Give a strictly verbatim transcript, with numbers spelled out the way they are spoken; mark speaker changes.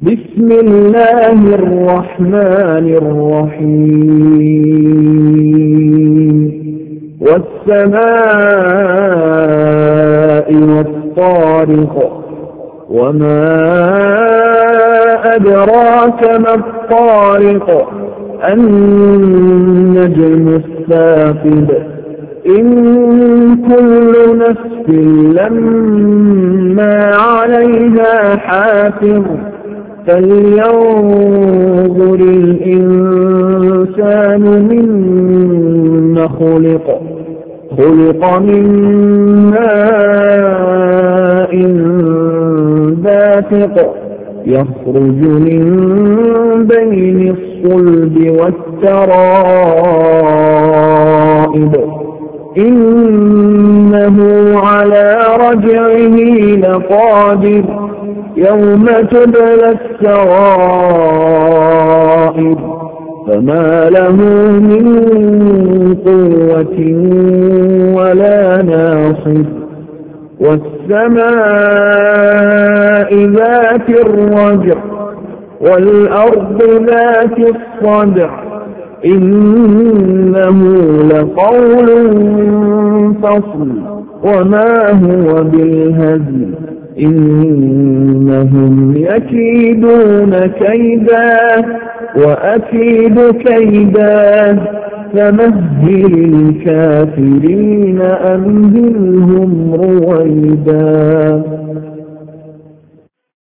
Speaker 1: بسم الله الرحمن الرحيم والسماء والطارق وما أدراك ما الطارق النجم الثاقب إن كل نفس لما عليها حافظ فلينظر الإنسان مما خلق خلق من ماء دافق يخرج من بين الصلب والترائب إنه على رجعه لقادر يوم تبلى السرائر فما له من قوة ولا ناصر والسماء ذات الرجع والأرض ذات الصدع إنه لقول فصل وما هو بالهزل إنهم يكيدون كيدا وأكيد كيدا فمهل الكافرين أمهلهم رويدا.